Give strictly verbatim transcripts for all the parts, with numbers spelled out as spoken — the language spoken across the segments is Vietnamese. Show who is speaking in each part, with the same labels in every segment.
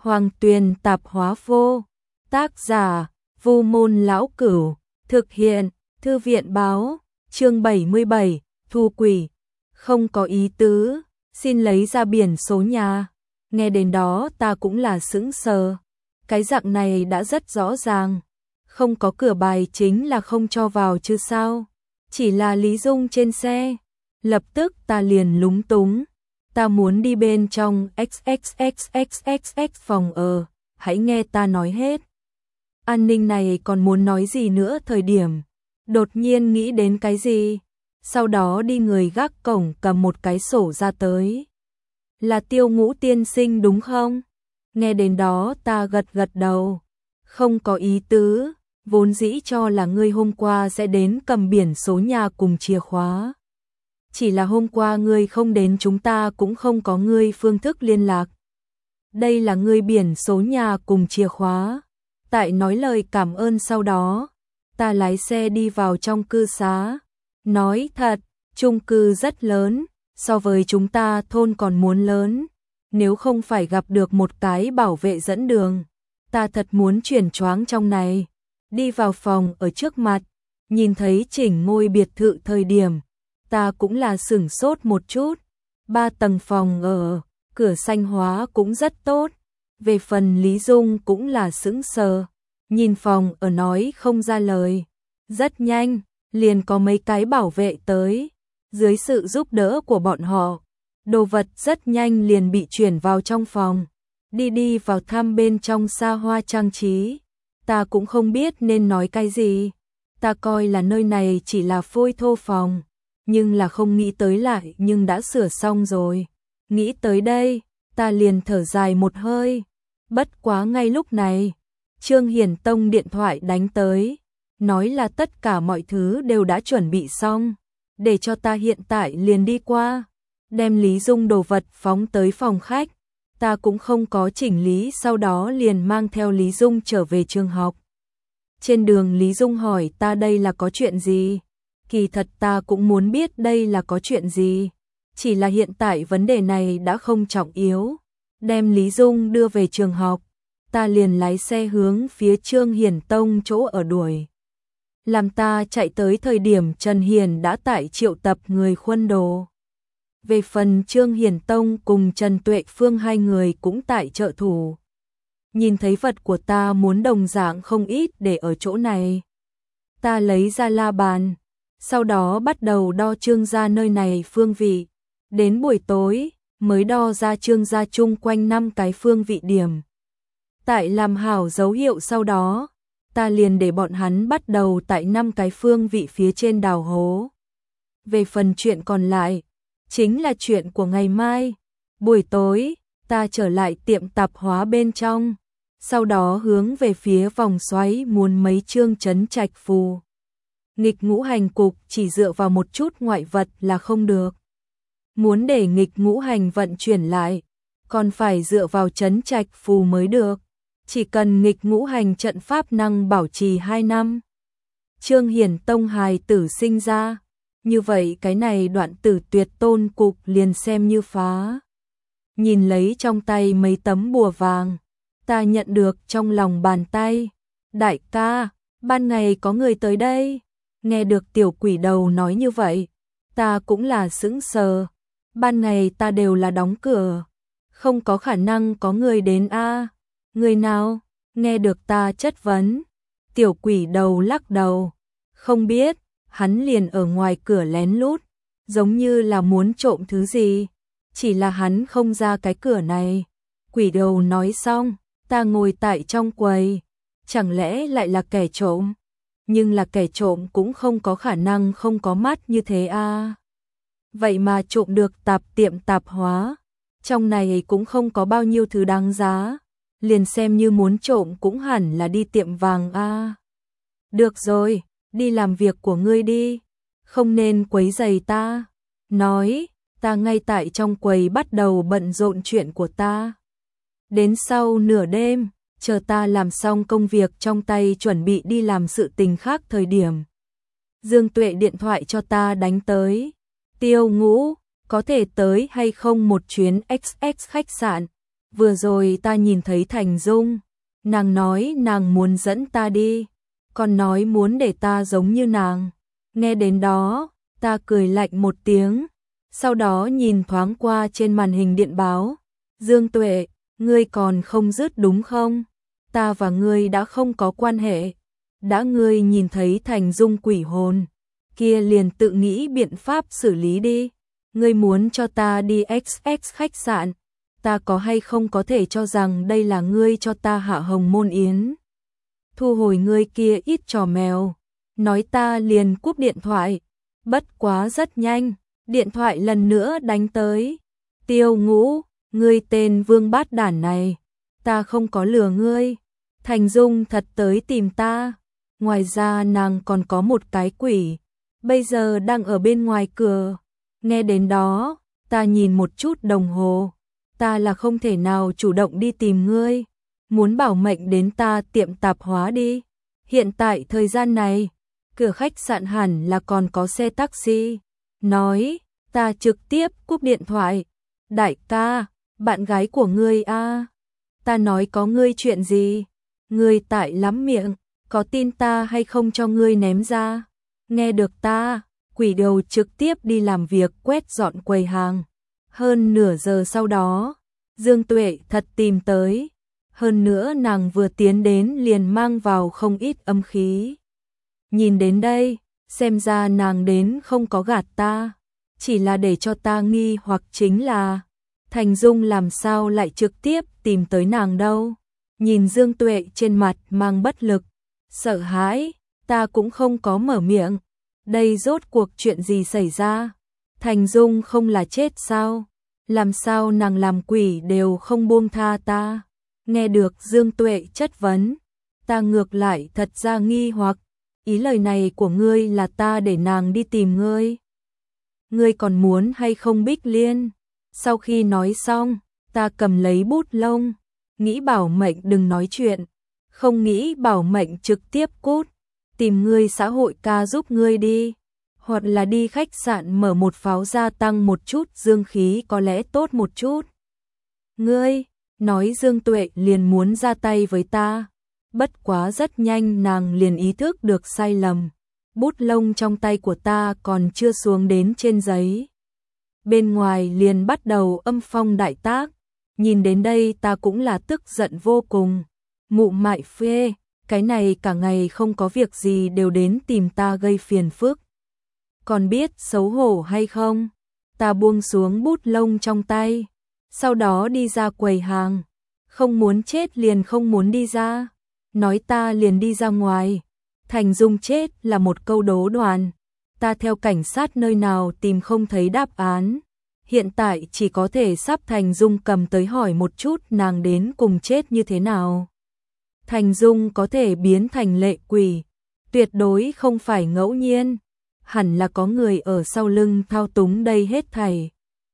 Speaker 1: Hoàng Tuyền tạp hóa vô. Tác giả, Vu Môn Lão Cửu. Thực hiện, Thư viện báo. Chương bảy mươi bảy, Thu Quỷ. Không có ý tứ, xin lấy ra biển số nhà. Nghe đến đó ta cũng là sững sờ. Cái dạng này đã rất rõ ràng. Không có cửa bài chính là không cho vào chứ sao. Chỉ là Lý Dung trên xe. Lập tức ta liền lúng túng. Ta muốn đi bên trong xxxxxx phòng ở. Hãy nghe ta nói hết. An ninh này còn muốn nói gì nữa thời điểm. Đột nhiên nghĩ đến cái gì. Sau đó đi người gác cổng cầm một cái sổ ra tới. Là Tiêu Ngũ tiên sinh đúng không? Nghe đến đó ta gật gật đầu. Không có ý tứ, vốn dĩ cho là ngươi hôm qua sẽ đến cầm biển số nhà cùng chìa khóa. Chỉ là hôm qua ngươi không đến, chúng ta cũng không có ngươi phương thức liên lạc. Đây là ngươi biển số nhà cùng chìa khóa. Tại nói lời cảm ơn sau đó, ta lái xe đi vào trong cư xá. Nói thật, chung cư rất lớn, so với chúng ta thôn còn muốn lớn. Nếu không phải gặp được một cái bảo vệ dẫn đường, ta thật muốn chuyển choáng trong này. Đi vào phòng ở trước mặt, nhìn thấy chỉnh ngôi biệt thự thời điểm, ta cũng là sửng sốt một chút. Ba tầng phòng ở, cửa xanh hóa cũng rất tốt. Về phần Lý Dung cũng là sững sờ, nhìn phòng ở nói không ra lời. Rất nhanh, liền có mấy cái bảo vệ tới. Dưới sự giúp đỡ của bọn họ, đồ vật rất nhanh liền bị chuyển vào trong phòng. Đi đi vào thăm bên trong xa hoa trang trí. Ta cũng không biết nên nói cái gì. Ta coi là nơi này chỉ là phôi thô phòng, nhưng là không nghĩ tới lại nhưng đã sửa xong rồi. Nghĩ tới đây, ta liền thở dài một hơi. Bất quá ngay lúc này, Trương Hiển Tông điện thoại đánh tới, nói là tất cả mọi thứ đều đã chuẩn bị xong, để cho ta hiện tại liền đi qua, đem Lý Dung đồ vật phóng tới phòng khách. Ta cũng không có chỉnh lý, sau đó liền mang theo Lý Dung trở về trường học. Trên đường Lý Dung hỏi ta đây là có chuyện gì? Kỳ thật ta cũng muốn biết đây là có chuyện gì. Chỉ là hiện tại vấn đề này đã không trọng yếu. Đem Lý Dung đưa về trường học, ta liền lái xe hướng phía Trương Hiển Tông chỗ ở đuổi. Làm ta chạy tới thời điểm Trần Hiền đã tại triệu tập người khuân đồ. Về phần Trương Hiển Tông cùng Trần Tuệ Phương hai người cũng tại trợ thủ. Nhìn thấy vật của ta muốn đồng dạng không ít để ở chỗ này. Ta lấy ra la bàn, sau đó bắt đầu đo Trương gia nơi này phương vị. Đến buổi tối, mới đo ra Trương gia chung quanh năm cái phương vị điểm. Tại làm hảo dấu hiệu sau đó, ta liền để bọn hắn bắt đầu tại năm cái phương vị phía trên đào hố. Về phần chuyện còn lại, chính là chuyện của ngày mai. Buổi tối, ta trở lại tiệm tạp hóa bên trong, sau đó hướng về phía vòng xoáy muốn mấy chương trấn trạch phù. Nghịch ngũ hành cục chỉ dựa vào một chút ngoại vật là không được. Muốn để nghịch ngũ hành vận chuyển lại, còn phải dựa vào trấn trạch phù mới được. Chỉ cần nghịch ngũ hành trận pháp năng bảo trì hai năm. Trương Hiển Tông hài tử sinh ra, như vậy cái này đoạn tử tuyệt tôn cục liền xem như phá. Nhìn lấy trong tay mấy tấm bùa vàng, ta nhận được trong lòng bàn tay. Đại ca, ban ngày có người tới đây. Nghe được tiểu quỷ đầu nói như vậy, ta cũng là sững sờ. Ban ngày ta đều là đóng cửa, không có khả năng có người đến a. À, người nào? Nghe được ta chất vấn, tiểu quỷ đầu lắc đầu. Không biết, hắn liền ở ngoài cửa lén lút, giống như là muốn trộm thứ gì. Chỉ là hắn không ra cái cửa này. Quỷ đầu nói xong, ta ngồi tại trong quầy. Chẳng lẽ lại là kẻ trộm? Nhưng là kẻ trộm cũng không có khả năng không có mắt như thế a. À. Vậy mà trộm được tạp tiệm tạp hóa. Trong này cũng không có bao nhiêu thứ đáng giá. Liền xem như muốn trộm cũng hẳn là đi tiệm vàng a. À. Được rồi, đi làm việc của ngươi đi. Không nên quấy rầy ta. Nói, ta ngay tại trong quầy bắt đầu bận rộn chuyện của ta. Đến sau nửa đêm, chờ ta làm xong công việc trong tay chuẩn bị đi làm sự tình khác thời điểm. Dương Tuệ điện thoại cho ta đánh tới. Tiêu Ngũ, có thể tới hay không một chuyến ích ích khách sạn? vừa rồi ta nhìn thấy Thành Dung, nàng nói nàng muốn dẫn ta đi, còn nói muốn để ta giống như nàng. Nghe đến đó, ta cười lạnh một tiếng, sau đó nhìn thoáng qua trên màn hình điện báo. Dương Tuệ, ngươi còn không dứt đúng không? Ta và ngươi đã không có quan hệ. Đã ngươi nhìn thấy Thành Dung quỷ hồn, kia liền tự nghĩ biện pháp xử lý đi. Ngươi muốn cho ta đi ích ích khách sạn, ta có hay không có thể cho rằng đây là ngươi cho ta hạ hồng môn yến. Thu hồi ngươi kia ít trò mèo, nói ta liền cúp điện thoại. Bất quá rất nhanh, điện thoại lần nữa đánh tới. Tiêu Ngũ, ngươi tên vương bát đản này, ta không có lừa ngươi. Thành Dung thật tới tìm ta. Ngoài ra nàng còn có một cái quỷ, bây giờ đang ở bên ngoài cửa. Nghe đến đó, ta nhìn một chút đồng hồ, ta là không thể nào chủ động đi tìm ngươi, muốn bảo mệnh đến ta tiệm tạp hóa đi. Hiện tại thời gian này, cửa khách sạn hẳn là còn có xe taxi. Nói, ta trực tiếp cúp điện thoại. Đại ca, bạn gái của ngươi a? Ta nói có ngươi chuyện gì? Ngươi tại lắm miệng, có tin ta hay không cho ngươi ném ra? Nghe được ta, quỷ đầu trực tiếp đi làm việc quét dọn quầy hàng. Hơn nửa giờ sau đó, Dương Tuệ thật tìm tới. Hơn nữa nàng vừa tiến đến liền mang vào không ít âm khí. Nhìn đến đây, xem ra nàng đến không có gạt ta, chỉ là để cho ta nghi hoặc chính là Thành Dung làm sao lại trực tiếp tìm tới nàng đâu. Nhìn Dương Tuệ trên mặt mang bất lực, sợ hãi, ta cũng không có mở miệng. Đây rốt cuộc chuyện gì xảy ra? Thành Dung không là chết sao? Làm sao nàng làm quỷ đều không buông tha ta? Nghe được Dương Tuệ chất vấn, ta ngược lại thật ra nghi hoặc, ý lời này của ngươi là ta để nàng đi tìm ngươi. Ngươi còn muốn hay không Bích Liên? Sau khi nói xong, ta cầm lấy bút lông, nghĩ bảo mệnh đừng nói chuyện, không nghĩ bảo mệnh trực tiếp cút, tìm ngươi xã hội ca giúp ngươi đi, hoặc là đi khách sạn mở một pháo gia tăng một chút dương khí có lẽ tốt một chút. Ngươi, nói Dương Tuệ liền muốn ra tay với ta, bất quá rất nhanh nàng liền ý thức được sai lầm, bút lông trong tay của ta còn chưa xuống đến trên giấy. Bên ngoài liền bắt đầu âm phong đại tác, nhìn đến đây ta cũng là tức giận vô cùng. Mụ mại phê, cái này cả ngày không có việc gì đều đến tìm ta gây phiền phức. Còn biết xấu hổ hay không? Ta buông xuống bút lông trong tay, sau đó đi ra quầy hàng, không muốn chết liền không muốn đi ra, nói ta liền đi ra ngoài. Thành Dung chết là một câu đố đoán, ta theo cảnh sát nơi nào tìm không thấy đáp án. Hiện tại chỉ có thể sắp Thành Dung cầm tới hỏi một chút nàng đến cùng chết như thế nào. Thành Dung có thể biến thành lệ quỷ, tuyệt đối không phải ngẫu nhiên, hẳn là có người ở sau lưng thao túng đây hết thảy.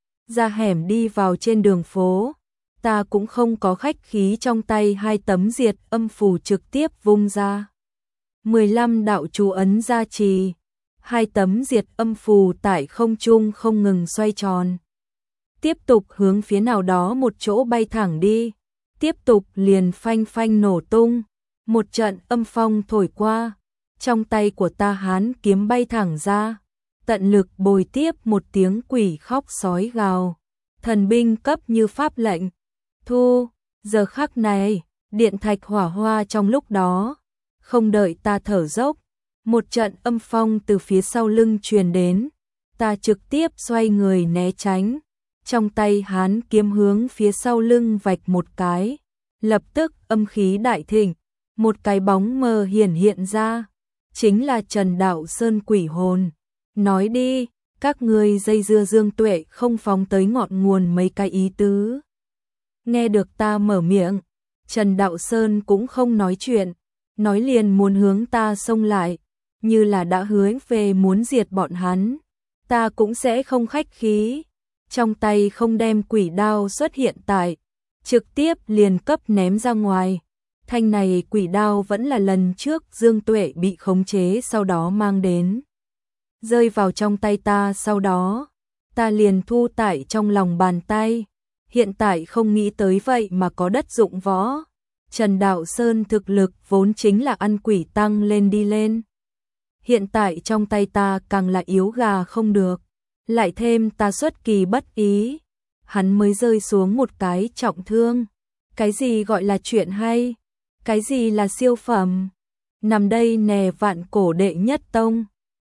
Speaker 1: Ra hẻm đi vào trên đường phố, ta cũng không có khách khí, trong tay hai tấm diệt âm phù trực tiếp vung ra. mười lăm đạo chú ấn gia trì, hai tấm diệt âm phù tại không trung không ngừng xoay tròn. Tiếp tục hướng phía nào đó một chỗ bay thẳng đi, tiếp tục liền phanh phanh nổ tung, một trận âm phong thổi qua, trong tay của ta hán kiếm bay thẳng ra, tận lực bồi tiếp một tiếng quỷ khóc sói gào, thần binh cấp như pháp lệnh. Thu, giờ khắc này, điện thạch hỏa hoa trong lúc đó, không đợi ta thở dốc, một trận âm phong từ phía sau lưng truyền đến, ta trực tiếp xoay người né tránh, trong tay hán kiếm hướng phía sau lưng vạch một cái, lập tức âm khí đại thịnh, một cái bóng mờ hiển hiện ra, chính là Trần Đạo Sơn quỷ hồn. Nói đi, các ngươi dây dưa Dương Tuệ không phóng tới ngọn nguồn mấy cái ý tứ. Nghe được ta mở miệng, Trần Đạo Sơn cũng không nói chuyện, nói liền muốn hướng ta xông lại, như là đã hứa về muốn diệt bọn hắn. Ta cũng sẽ không khách khí, trong tay không đem quỷ đao xuất hiện tại, trực tiếp liền cấp ném ra ngoài. Thanh này quỷ đao vẫn là lần trước Dương Tuệ bị khống chế sau đó mang đến. Rơi vào trong tay ta sau đó, ta liền thu tại trong lòng bàn tay, hiện tại không nghĩ tới vậy mà có đất dụng võ. Trần Đạo Sơn thực lực vốn chính là ăn quỷ tăng lên đi lên. Hiện tại trong tay ta càng là yếu gà không được. Lại thêm ta xuất kỳ bất ý. Hắn mới rơi xuống một cái trọng thương. Cái gì gọi là chuyện hay? Cái gì là siêu phẩm? Nằm đây nè vạn cổ đệ nhất tông.